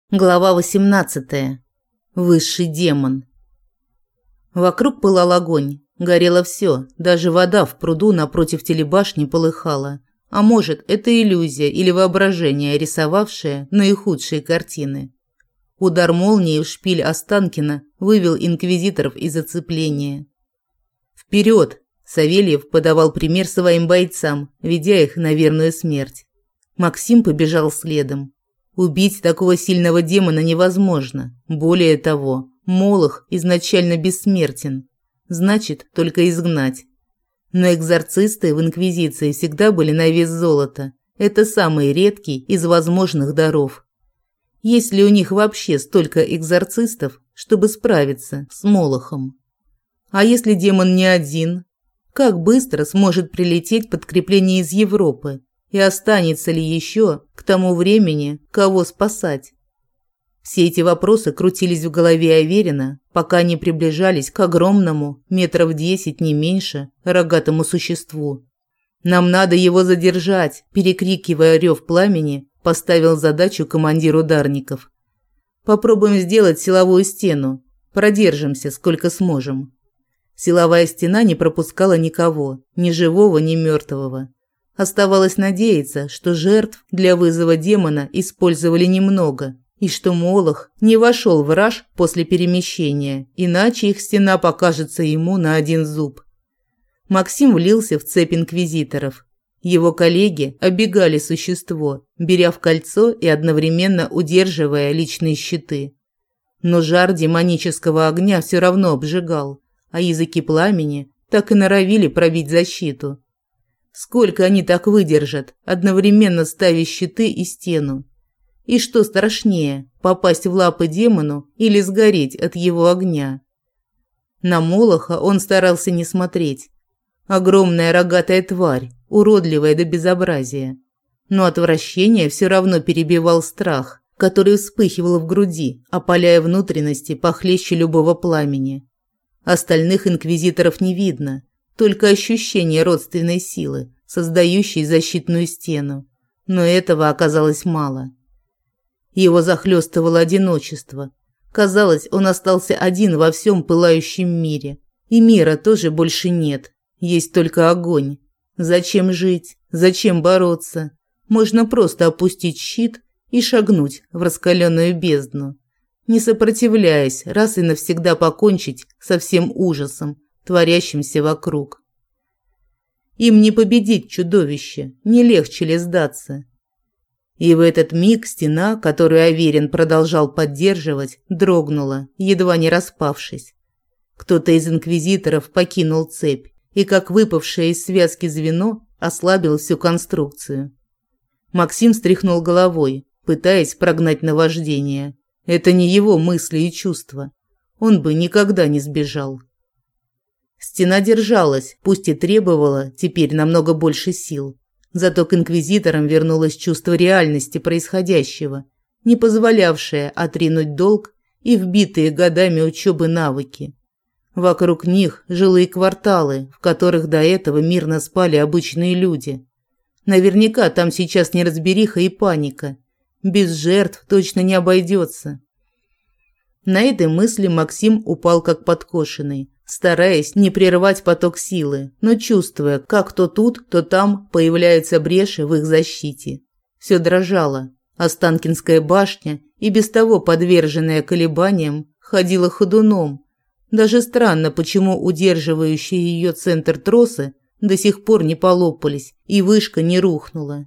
Глава 18. Высший демон. Вокруг пылал огонь. Горело все, даже вода в пруду напротив телебашни полыхала. А может, это иллюзия или воображение, рисовавшее наихудшие картины. Удар молнии в шпиль Останкина вывел инквизиторов из оцепления. «Вперед!» – Савельев подавал пример своим бойцам, ведя их на верную смерть. Максим побежал следом. Убить такого сильного демона невозможно. Более того, Молох изначально бессмертен. Значит, только изгнать. Но экзорцисты в Инквизиции всегда были на вес золота. Это самый редкий из возможных даров. Есть ли у них вообще столько экзорцистов, чтобы справиться с Молохом? А если демон не один? Как быстро сможет прилететь подкрепление из Европы? И останется ли еще к тому времени кого спасать? Все эти вопросы крутились в голове Аверина, пока они приближались к огромному, метров 10 не меньше, рогатому существу. «Нам надо его задержать», – перекрикивая рев пламени, поставил задачу командир ударников. «Попробуем сделать силовую стену. Продержимся, сколько сможем». Силовая стена не пропускала никого, ни живого, ни мертвого. Оставалось надеяться, что жертв для вызова демона использовали немного, и что Молох не вошел в раж после перемещения, иначе их стена покажется ему на один зуб. Максим влился в цепь инквизиторов. Его коллеги оббегали существо, беря в кольцо и одновременно удерживая личные щиты. Но жар демонического огня все равно обжигал, а языки пламени так и норовили пробить защиту. Сколько они так выдержат, одновременно ставя щиты и стену? И что страшнее, попасть в лапы демону или сгореть от его огня? На Молоха он старался не смотреть. Огромная рогатая тварь, уродливая до безобразия. Но отвращение все равно перебивал страх, который вспыхивал в груди, опаляя внутренности похлеще любого пламени. Остальных инквизиторов не видно. Только ощущение родственной силы, создающей защитную стену. Но этого оказалось мало. Его захлестывало одиночество. Казалось, он остался один во всем пылающем мире. И мира тоже больше нет. Есть только огонь. Зачем жить? Зачем бороться? Можно просто опустить щит и шагнуть в раскаленную бездну. Не сопротивляясь, раз и навсегда покончить со всем ужасом, творящимся вокруг. Им не победить чудовище, не легче ли сдаться? И в этот миг стена, которую Аверин продолжал поддерживать, дрогнула, едва не распавшись. Кто-то из инквизиторов покинул цепь и, как выпавшее из связки звено, ослабил всю конструкцию. Максим встряхнул головой, пытаясь прогнать наваждение. Это не его мысли и чувства. Он бы никогда не сбежал. Стена держалась, пусть и требовала теперь намного больше сил. Зато к инквизиторам вернулось чувство реальности происходящего, не позволявшее отринуть долг и вбитые годами учебы навыки. Вокруг них жилые кварталы, в которых до этого мирно спали обычные люди. Наверняка там сейчас неразбериха и паника. Без жертв точно не обойдется. На этой мысли Максим упал как подкошенный, стараясь не прерывать поток силы, но чувствуя, как то тут, то там появляются бреши в их защите. Все дрожало. Останкинская башня, и без того подверженная колебаниям, ходила ходуном. Даже странно, почему удерживающие ее центр тросы до сих пор не полопались, и вышка не рухнула.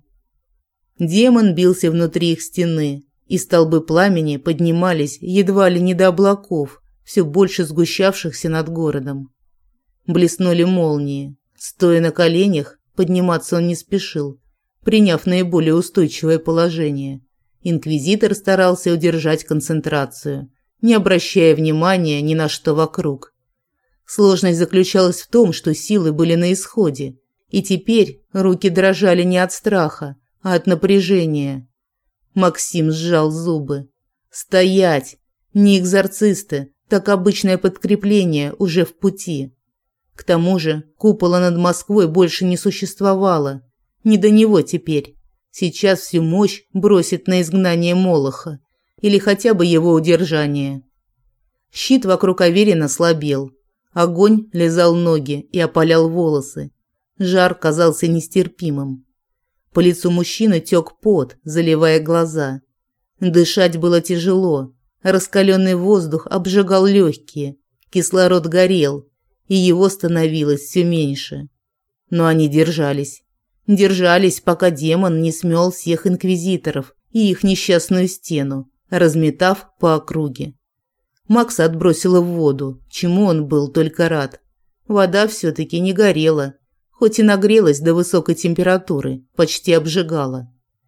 Демон бился внутри их стены, и столбы пламени поднимались едва ли не до облаков, все больше сгущавшихся над городом. Блеснули молнии. Стоя на коленях, подниматься он не спешил, приняв наиболее устойчивое положение. Инквизитор старался удержать концентрацию, не обращая внимания ни на что вокруг. Сложность заключалась в том, что силы были на исходе, и теперь руки дрожали не от страха, а от напряжения. Максим сжал зубы. «Стоять! Не экзорцисты, так обычное подкрепление уже в пути». К тому же купола над Москвой больше не существовало. Не до него теперь. Сейчас всю мощь бросит на изгнание Молоха. или хотя бы его удержание. Щит вокруг Аверина слабел. Огонь лизал ноги и опалял волосы. Жар казался нестерпимым. По лицу мужчины тек пот, заливая глаза. Дышать было тяжело. Раскаленный воздух обжигал легкие. Кислород горел, и его становилось все меньше. Но они держались. Держались, пока демон не смел всех инквизиторов и их несчастную стену, разметав по округе. Макса отбросило в воду, чему он был только рад. Вода все-таки не горела, хоть и нагрелась до высокой температуры, почти обжигала.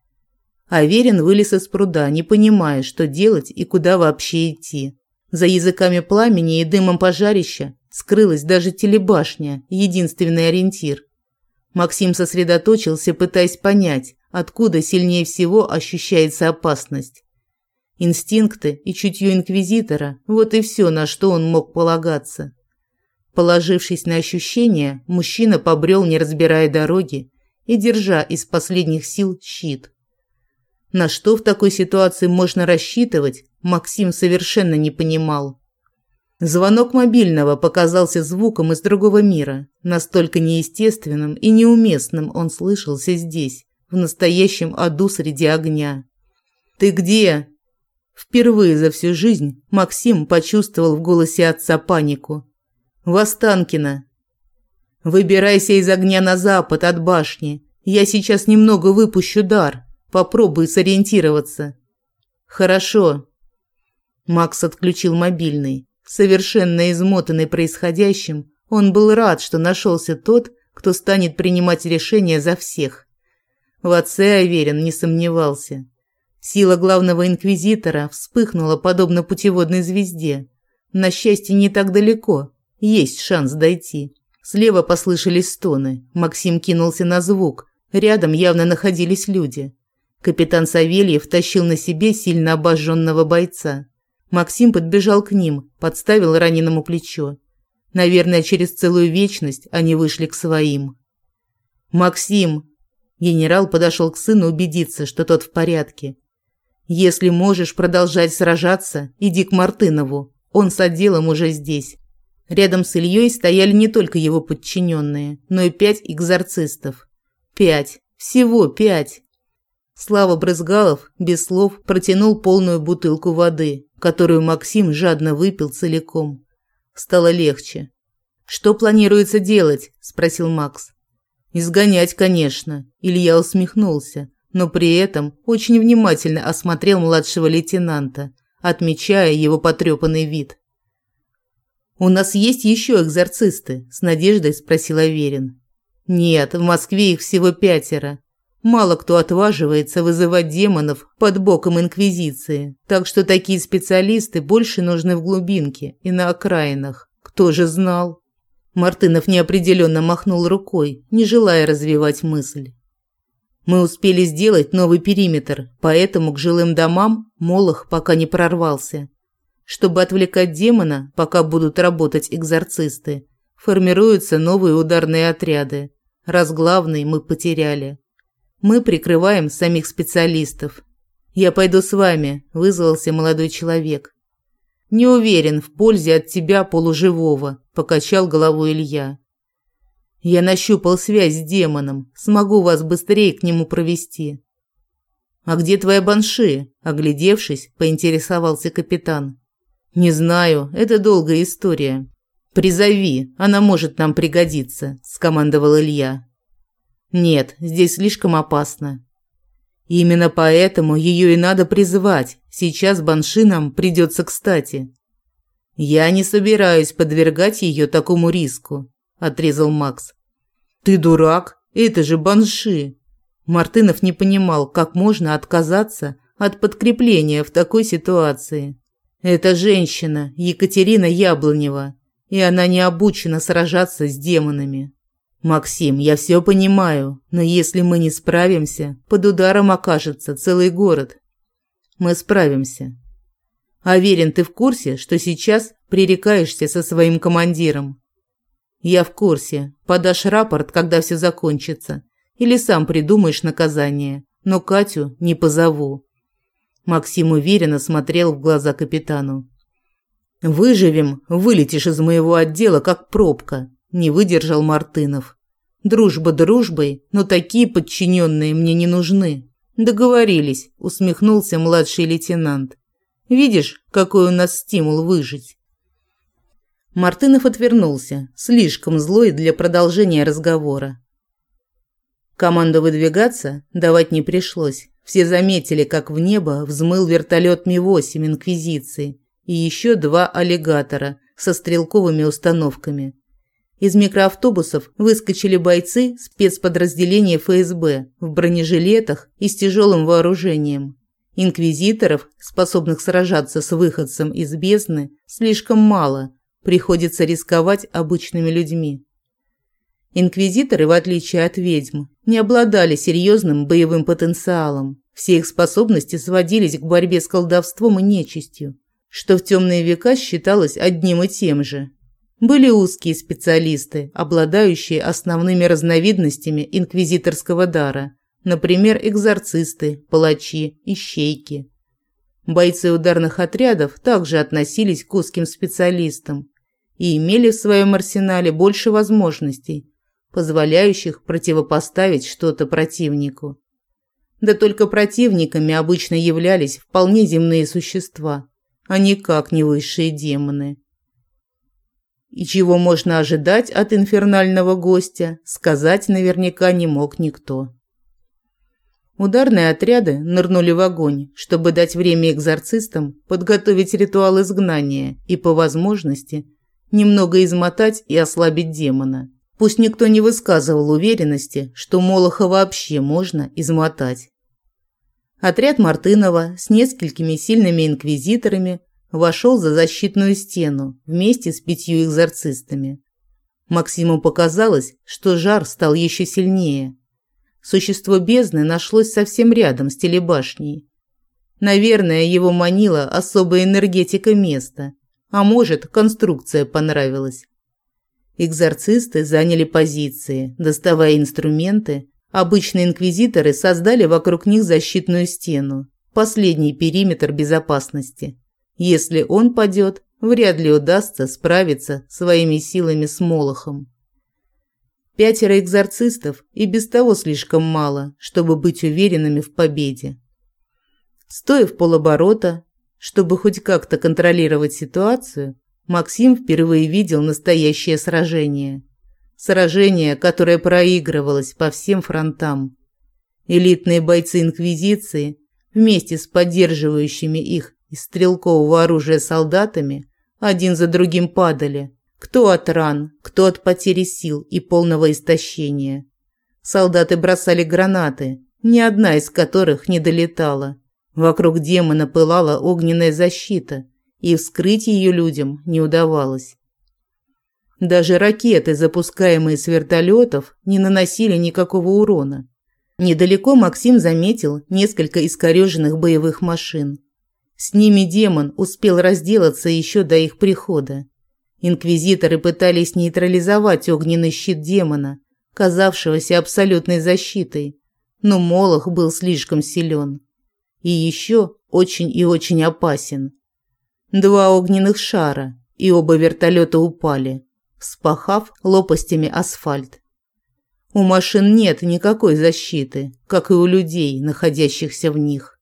Аверин вылез из пруда, не понимая, что делать и куда вообще идти. За языками пламени и дымом пожарища скрылась даже телебашня, единственный ориентир. Максим сосредоточился, пытаясь понять, откуда сильнее всего ощущается опасность. Инстинкты и чутье инквизитора – вот и все, на что он мог полагаться. Положившись на ощущения, мужчина побрел, не разбирая дороги и держа из последних сил щит. На что в такой ситуации можно рассчитывать, Максим совершенно не понимал. Звонок мобильного показался звуком из другого мира. Настолько неестественным и неуместным он слышался здесь, в настоящем аду среди огня. «Ты где?» Впервые за всю жизнь Максим почувствовал в голосе отца панику. «В Останкино. Выбирайся из огня на запад от башни. Я сейчас немного выпущу дар. Попробуй сориентироваться». «Хорошо». Макс отключил мобильный. Совершенно измотанный происходящим, он был рад, что нашелся тот, кто станет принимать решения за всех. В отце Аверин не сомневался. Сила главного инквизитора вспыхнула подобно путеводной звезде. На счастье, не так далеко. Есть шанс дойти. Слева послышались стоны. Максим кинулся на звук. Рядом явно находились люди. Капитан Савельев тащил на себе сильно обожженного бойца. Максим подбежал к ним, подставил раненому плечо. Наверное, через целую вечность они вышли к своим. «Максим!» Генерал подошел к сыну убедиться, что тот в порядке. «Если можешь продолжать сражаться, иди к Мартынову. Он с отделом уже здесь». Рядом с Ильей стояли не только его подчиненные, но и 5 экзорцистов. 5. Всего 5. Слава Брызгалов без слов протянул полную бутылку воды, которую Максим жадно выпил целиком. Стало легче. «Что планируется делать?» – спросил Макс. «Изгонять, конечно», – Илья усмехнулся, но при этом очень внимательно осмотрел младшего лейтенанта, отмечая его потрепанный вид. «У нас есть еще экзорцисты?» – с надеждой спросил Аверин. «Нет, в Москве их всего 5. Мало кто отваживается вызывать демонов под боком инквизиции, так что такие специалисты больше нужны в глубинке и на окраинах. Кто же знал?» Мартынов неопределенно махнул рукой, не желая развивать мысль. «Мы успели сделать новый периметр, поэтому к жилым домам Молох пока не прорвался. Чтобы отвлекать демона, пока будут работать экзорцисты, формируются новые ударные отряды. Раз главный мы потеряли. Мы прикрываем самих специалистов. Я пойду с вами», – вызвался молодой человек. «Не уверен в пользе от тебя полуживого», – покачал головой Илья. «Я нащупал связь с демоном, смогу вас быстрее к нему провести». «А где твоя банши?» – оглядевшись, поинтересовался капитан. «Не знаю, это долгая история. Призови, она может нам пригодиться», – скомандовал Илья. «Нет, здесь слишком опасно». «Именно поэтому ее и надо призывать. Сейчас банши нам придется кстати». «Я не собираюсь подвергать ее такому риску», – отрезал Макс. «Ты дурак? Это же банши». Мартынов не понимал, как можно отказаться от подкрепления в такой ситуации. «Это женщина, Екатерина Яблонева, и она не обучена сражаться с демонами». «Максим, я все понимаю, но если мы не справимся, под ударом окажется целый город». «Мы справимся». «Аверин, ты в курсе, что сейчас пререкаешься со своим командиром?» «Я в курсе. Подашь рапорт, когда все закончится. Или сам придумаешь наказание. Но Катю не позову». Максим уверенно смотрел в глаза капитану. «Выживем, вылетишь из моего отдела, как пробка», – не выдержал Мартынов. «Дружба дружбой, но такие подчиненные мне не нужны». «Договорились», – усмехнулся младший лейтенант. «Видишь, какой у нас стимул выжить?» Мартынов отвернулся, слишком злой для продолжения разговора. Команду выдвигаться давать не пришлось. Все заметили, как в небо взмыл вертолет Ми-8 Инквизиции и еще 2 аллигатора со стрелковыми установками. Из микроавтобусов выскочили бойцы спецподразделения ФСБ в бронежилетах и с тяжелым вооружением. Инквизиторов, способных сражаться с выходцем из бездны, слишком мало, приходится рисковать обычными людьми. Инквизиторы, в отличие от ведьм, не обладали серьезным боевым потенциалом. Все их способности сводились к борьбе с колдовством и нечистью, что в темные века считалось одним и тем же. Были узкие специалисты, обладающие основными разновидностями инквизиторского дара, например, экзорцисты, палачи, ищейки. Бойцы ударных отрядов также относились к узким специалистам и имели в своем арсенале больше возможностей, позволяющих противопоставить что-то противнику. Да только противниками обычно являлись вполне земные существа, а никак не высшие демоны. И чего можно ожидать от инфернального гостя, сказать наверняка не мог никто. Ударные отряды нырнули в огонь, чтобы дать время экзорцистам подготовить ритуал изгнания и, по возможности, немного измотать и ослабить демона. Пусть никто не высказывал уверенности, что Молоха вообще можно измотать. Отряд Мартынова с несколькими сильными инквизиторами вошел за защитную стену вместе с 5 экзорцистами. Максиму показалось, что жар стал еще сильнее. Существо бездны нашлось совсем рядом с телебашней. Наверное, его манила особая энергетика места, а может, конструкция понравилась. Экзорцисты заняли позиции, доставая инструменты. Обычные инквизиторы создали вокруг них защитную стену, последний периметр безопасности. Если он падет, вряд ли удастся справиться своими силами с Молохом. 5 экзорцистов и без того слишком мало, чтобы быть уверенными в победе. Стоя в полоборота, чтобы хоть как-то контролировать ситуацию, Максим впервые видел настоящее сражение. Сражение, которое проигрывалось по всем фронтам. Элитные бойцы Инквизиции вместе с поддерживающими их из стрелкового оружия солдатами один за другим падали. Кто от ран, кто от потери сил и полного истощения. Солдаты бросали гранаты, ни одна из которых не долетала. Вокруг демона пылала огненная защита, и вскрыть ее людям не удавалось. Даже ракеты, запускаемые с вертолетов, не наносили никакого урона. Недалеко Максим заметил несколько искореженных боевых машин. С ними демон успел разделаться еще до их прихода. Инквизиторы пытались нейтрализовать огненный щит демона, казавшегося абсолютной защитой, но Молох был слишком силен. И еще очень и очень опасен. 2 огненных шара, и оба вертолета упали, вспахав лопастями асфальт. У машин нет никакой защиты, как и у людей, находящихся в них.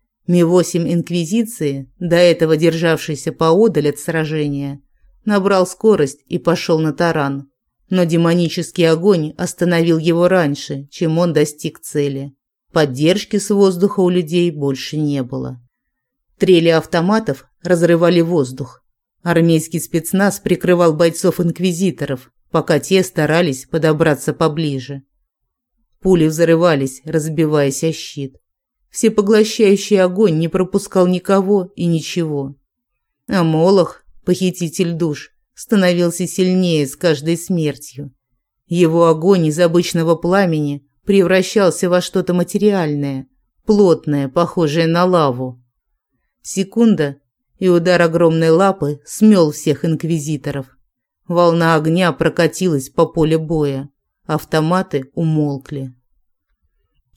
Ми-8 Инквизиции, до этого державшийся поодаль от сражения, набрал скорость и пошел на таран. Но демонический огонь остановил его раньше, чем он достиг цели. Поддержки с воздуха у людей больше не было. Трели автоматов разрывали воздух. Армейский спецназ прикрывал бойцов-инквизиторов, пока те старались подобраться поближе. Пули взрывались, разбиваясь о щит. Всепоглощающий огонь не пропускал никого и ничего. А Молох, похититель душ, становился сильнее с каждой смертью. Его огонь из обычного пламени превращался во что-то материальное, плотное, похожее на лаву. Секунда, и удар огромной лапы смел всех инквизиторов. Волна огня прокатилась по полю боя. Автоматы умолкли.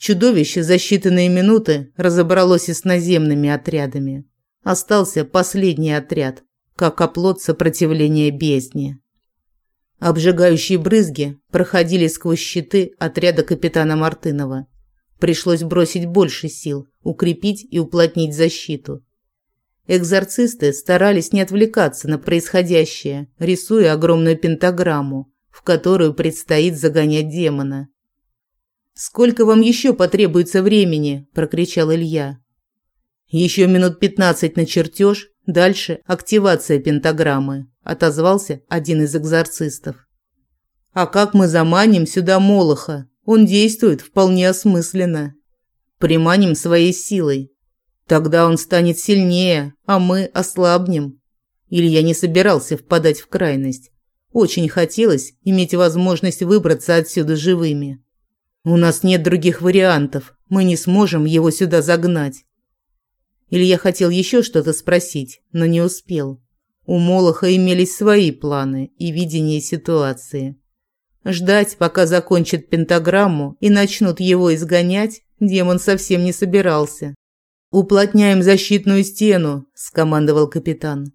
Чудовище за считанные минуты разобралось и с наземными отрядами. Остался последний отряд, как оплот сопротивления бездне. Обжигающие брызги проходили сквозь щиты отряда капитана Мартынова. Пришлось бросить больше сил, укрепить и уплотнить защиту. Экзорцисты старались не отвлекаться на происходящее, рисуя огромную пентаграмму, в которую предстоит загонять демона. «Сколько вам еще потребуется времени?» – прокричал Илья. «Еще минут 15 на чертеж, дальше активация пентаграммы», – отозвался один из экзорцистов. «А как мы заманим сюда Молоха? Он действует вполне осмысленно. Приманим своей силой. Тогда он станет сильнее, а мы ослабнем». Илья не собирался впадать в крайность. Очень хотелось иметь возможность выбраться отсюда живыми. «У нас нет других вариантов, мы не сможем его сюда загнать». Илья хотел еще что-то спросить, но не успел. У Молоха имелись свои планы и видение ситуации. Ждать, пока закончат пентаграмму и начнут его изгонять, демон совсем не собирался. «Уплотняем защитную стену», – скомандовал капитан.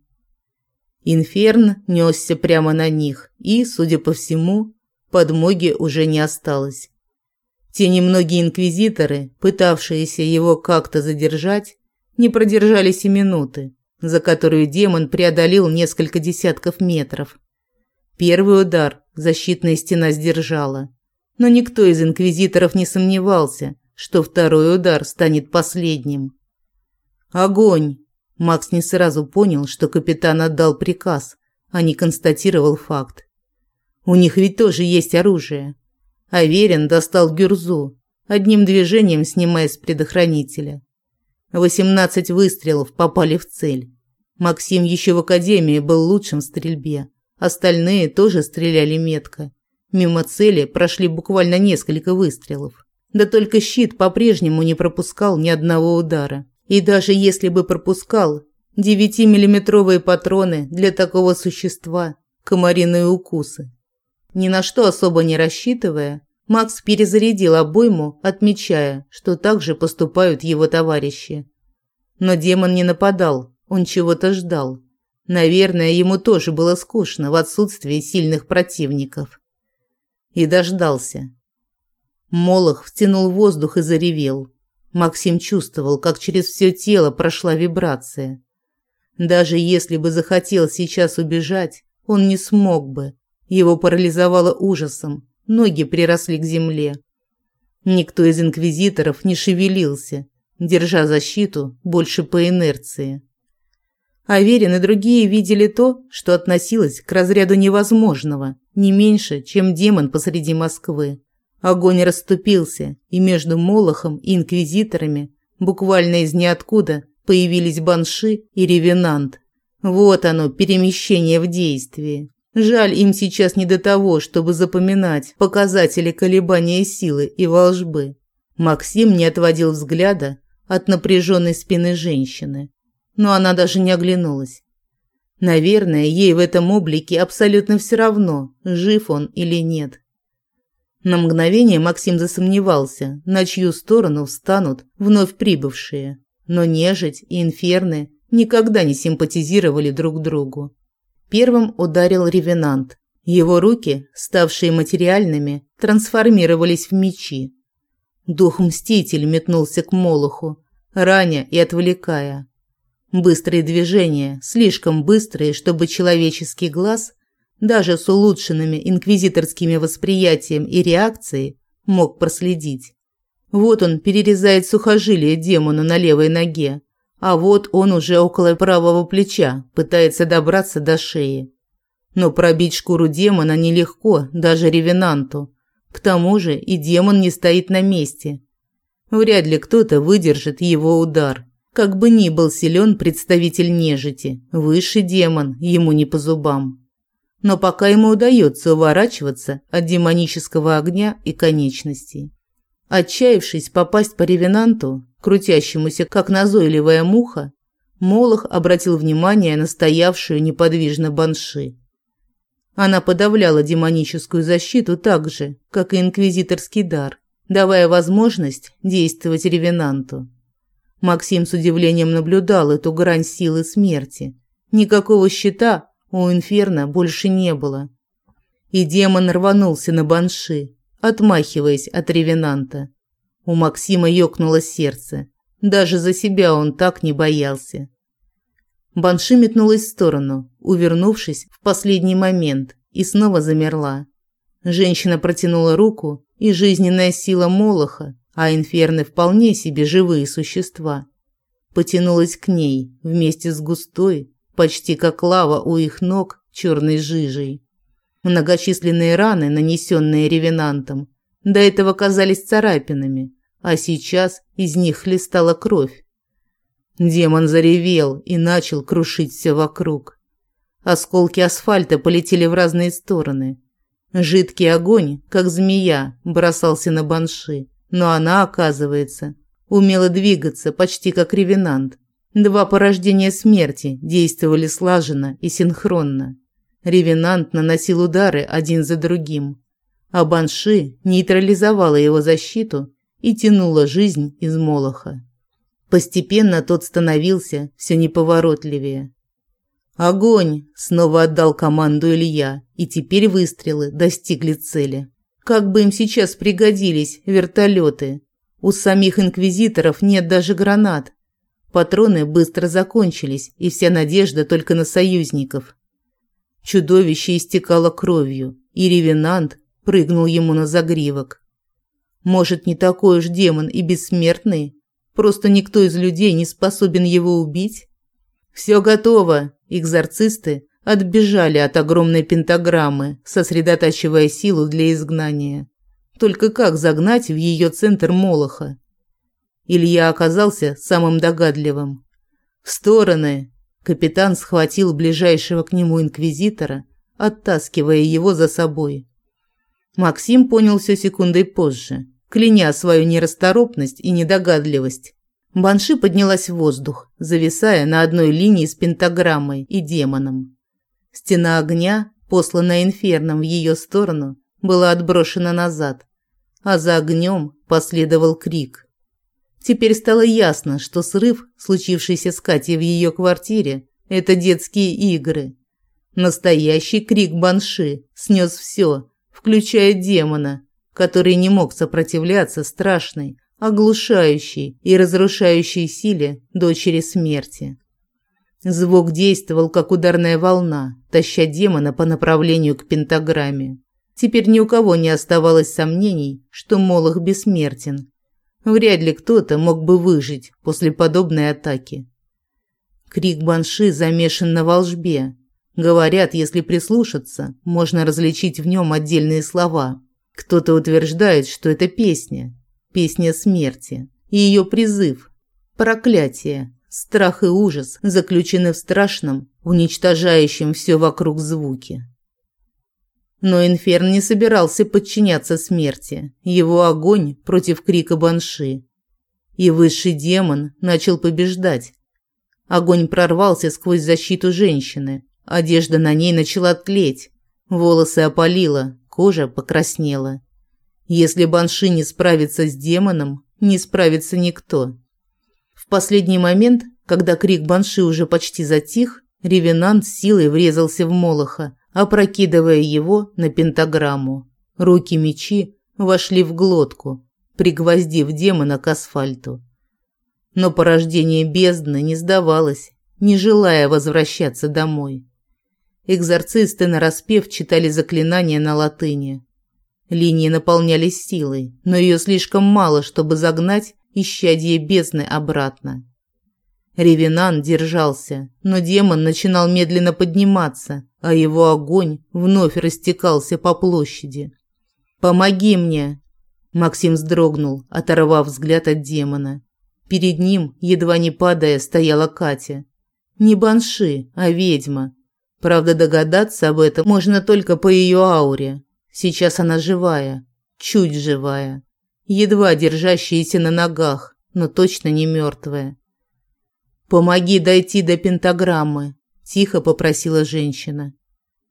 Инферн несся прямо на них, и, судя по всему, подмоги уже не осталось. Те немногие инквизиторы, пытавшиеся его как-то задержать, не продержались и минуты, за которую демон преодолел несколько десятков метров. Первый удар защитная стена сдержала, но никто из инквизиторов не сомневался, что второй удар станет последним. «Огонь!» Макс не сразу понял, что капитан отдал приказ, а не констатировал факт. У них ведь тоже есть оружие. Аверин достал гюрзу, одним движением снимая с предохранителя. 18 выстрелов попали в цель. Максим еще в академии был лучшим в стрельбе. Остальные тоже стреляли метко. Мимо цели прошли буквально несколько выстрелов. Да только щит по-прежнему не пропускал ни одного удара. И даже если бы пропускал, 9-миллиметровые патроны для такого существа – комариные укусы. Ни на что особо не рассчитывая, Макс перезарядил обойму, отмечая, что так же поступают его товарищи. Но демон не нападал, он чего-то ждал. Наверное, ему тоже было скучно в отсутствии сильных противников. И дождался. Молох втянул воздух и заревел. Максим чувствовал, как через все тело прошла вибрация. Даже если бы захотел сейчас убежать, он не смог бы. Его парализовало ужасом, ноги приросли к земле. Никто из инквизиторов не шевелился, держа защиту больше по инерции. Аверин и другие видели то, что относилось к разряду невозможного, не меньше, чем демон посреди Москвы. Огонь расступился, и между Молохом и инквизиторами буквально из ниоткуда появились Банши и Ревенант. Вот оно, перемещение в действии. Жаль, им сейчас не до того, чтобы запоминать показатели колебания силы и волжбы. Максим не отводил взгляда от напряженной спины женщины, но она даже не оглянулась. Наверное, ей в этом облике абсолютно все равно, жив он или нет. На мгновение Максим засомневался, на чью сторону встанут вновь прибывшие, но нежить и инферны никогда не симпатизировали друг другу. Первым ударил Ревенант. Его руки, ставшие материальными, трансформировались в мечи. Дух-мститель метнулся к Молоху, раня и отвлекая. Быстрые движения, слишком быстрые, чтобы человеческий глаз, даже с улучшенными инквизиторскими восприятием и реакцией, мог проследить. Вот он перерезает сухожилие демону на левой ноге, а вот он уже около правого плеча, пытается добраться до шеи. Но пробить шкуру демона нелегко, даже ревенанту. К тому же и демон не стоит на месте. Вряд ли кто-то выдержит его удар. Как бы ни был силен представитель нежити, высший демон ему не по зубам. Но пока ему удается уворачиваться от демонического огня и конечностей. Отчаявшись попасть по ревенанту, крутящемуся как назойливая муха, Молох обратил внимание на стоявшую неподвижно Банши. Она подавляла демоническую защиту так же, как и инквизиторский дар, давая возможность действовать ревенанту. Максим с удивлением наблюдал эту грань силы смерти. Никакого щита у Инферно больше не было. И демон рванулся на банши, отмахиваясь от ревенанта. У Максима ёкнуло сердце. Даже за себя он так не боялся. Банши метнулась в сторону, увернувшись в последний момент, и снова замерла. Женщина протянула руку, и жизненная сила Молоха, а инферны вполне себе живые существа, потянулась к ней вместе с густой, почти как лава у их ног, черной жижей. Многочисленные раны, нанесенные ревенантом, до этого казались царапинами, а сейчас из них хлестала кровь. Демон заревел и начал крушить все вокруг. Осколки асфальта полетели в разные стороны. Жидкий огонь, как змея, бросался на банши, но она, оказывается, умела двигаться почти как ревенант. Два порождения смерти действовали слаженно и синхронно. Ревенант наносил удары один за другим, а банши нейтрализовала его защиту и тянула жизнь из Молоха. Постепенно тот становился все неповоротливее. «Огонь!» – снова отдал команду Илья, и теперь выстрелы достигли цели. Как бы им сейчас пригодились вертолеты. У самих инквизиторов нет даже гранат. Патроны быстро закончились, и вся надежда только на союзников. Чудовище истекало кровью, и ревенант прыгнул ему на загривок. Может, не такой уж демон и бессмертный? Просто никто из людей не способен его убить? «Все готово!» Экзорцисты отбежали от огромной пентаграммы, сосредотачивая силу для изгнания. Только как загнать в ее центр Молоха? Илья оказался самым догадливым. «В стороны!» Капитан схватил ближайшего к нему инквизитора, оттаскивая его за собой. Максим понял все секундой позже, кляня свою нерасторопность и недогадливость. Банши поднялась в воздух, зависая на одной линии с пентаграммой и демоном. Стена огня, посланная инферном в ее сторону, была отброшена назад, а за огнем последовал крик. Теперь стало ясно, что срыв, случившийся с Катей в ее квартире, это детские игры. Настоящий крик банши снес все, включая демона, который не мог сопротивляться страшной, оглушающей и разрушающей силе дочери смерти. Звук действовал как ударная волна, таща демона по направлению к пентаграмме. Теперь ни у кого не оставалось сомнений, что Молох бессмертен. Вряд ли кто-то мог бы выжить после подобной атаки. Крик банши замешан на волшбе. Говорят, если прислушаться, можно различить в нем отдельные слова. Кто-то утверждает, что это песня смерти, и ее призыв, проклятие, страх и ужас заключены в страшном, уничтожающем все вокруг звуке. Но Инферн не собирался подчиняться смерти, его огонь против крика банши. И высший демон начал побеждать. Огонь прорвался сквозь защиту женщины, одежда на ней начала тлеть, волосы опалило, кожа покраснела. Если банши не справится с демоном, не справится никто. В последний момент, когда крик банши уже почти затих, ревенант с силой врезался в Молоха, опрокидывая его на пентаграмму. Руки мечи вошли в глотку, пригвоздив демона к асфальту. Но порождение бездны не сдавалось, не желая возвращаться домой. Экзорцисты нараспев читали заклинания на латыни. Линии наполнялись силой, но ее слишком мало, чтобы загнать исчадье бездны обратно. Ревенант держался, но демон начинал медленно подниматься, а его огонь вновь растекался по площади. «Помоги мне!» Максим вздрогнул, оторвав взгляд от демона. Перед ним, едва не падая, стояла Катя. Не банши, а ведьма. Правда, догадаться об этом можно только по ее ауре. Сейчас она живая, чуть живая, едва держащаяся на ногах, но точно не мертвая. «Помоги дойти до пентаграммы», – тихо попросила женщина.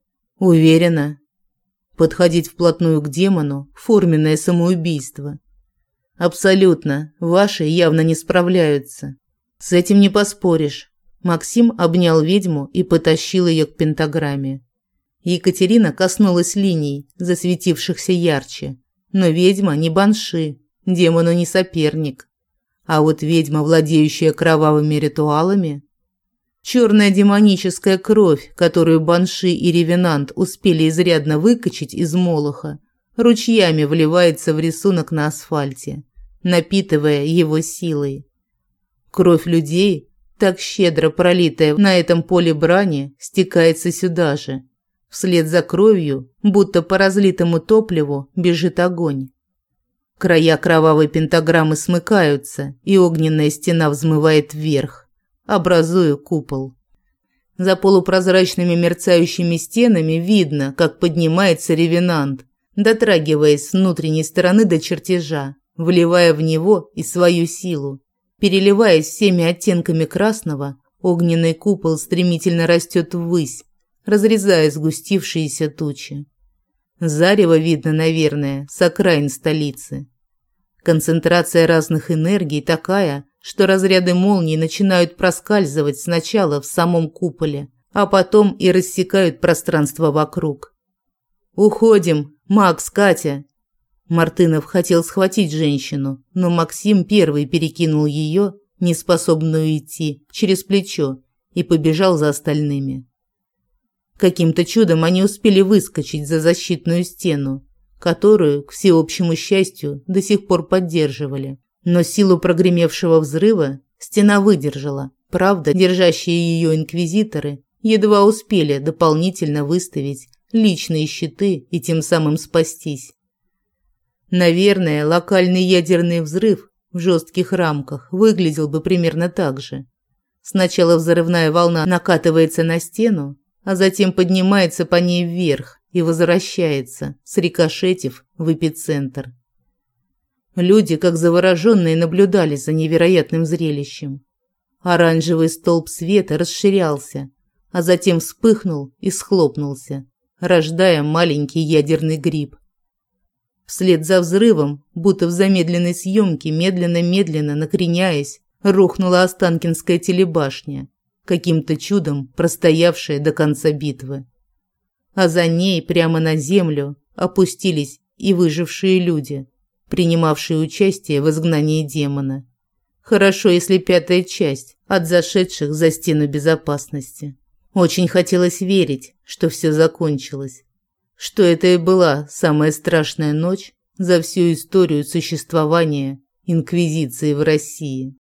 «Уверена?» Подходить вплотную к демону – форменное самоубийство. Абсолютно. Ваши явно не справляются. С этим не поспоришь. Максим обнял ведьму и потащил ее к пентаграмме. Екатерина коснулась линий, засветившихся ярче. Но ведьма не банши, демону не соперник. А вот ведьма, владеющая кровавыми ритуалами, черная демоническая кровь, которую банши и ревенант успели изрядно выкачать из молоха, ручьями вливается в рисунок на асфальте, напитывая его силой. Кровь людей, так щедро пролитая на этом поле брани, стекается сюда же. Вслед за кровью, будто по разлитому топливу, бежит огонь. Края кровавой пентаграммы смыкаются, и огненная стена взмывает вверх, образуя купол. За полупрозрачными мерцающими стенами видно, как поднимается ревенант, дотрагиваясь с внутренней стороны до чертежа, вливая в него и свою силу. Переливаясь всеми оттенками красного, огненный купол стремительно растет ввысь, разрезая сгустившиеся тучи. Зарево видно, наверное, с окраин столицы. Концентрация разных энергий такая, что разряды молний начинают проскальзывать сначала в самом куполе, а потом и рассекают пространство вокруг. «Уходим! Макс, Катя!» Мартынов хотел схватить женщину, но Максим первый перекинул ее, неспособную идти, через плечо и побежал за остальными. Каким-то чудом они успели выскочить за защитную стену, которую, к всеобщему счастью, до сих пор поддерживали. Но силу прогремевшего взрыва стена выдержала. Правда, держащие ее инквизиторы едва успели дополнительно выставить личные щиты и тем самым спастись. Наверное, локальный ядерный взрыв в жестких рамках выглядел бы примерно так же. Сначала взрывная волна накатывается на стену, а затем поднимается по ней вверх и возвращается, срикошетив в эпицентр. Люди, как завороженные, наблюдали за невероятным зрелищем. Оранжевый столб света расширялся, а затем вспыхнул и схлопнулся, рождая маленький ядерный гриб. Вслед за взрывом, будто в замедленной съемке, медленно-медленно накреняясь, рухнула Останкинская телебашня, каким-то чудом простоявшая до конца битвы. А за ней прямо на землю опустились и выжившие люди, принимавшие участие в изгнании демона. Хорошо, если 5-я часть от зашедших за стену безопасности. Очень хотелось верить, что все закончилось, что это и была самая страшная ночь за всю историю существования инквизиции в России.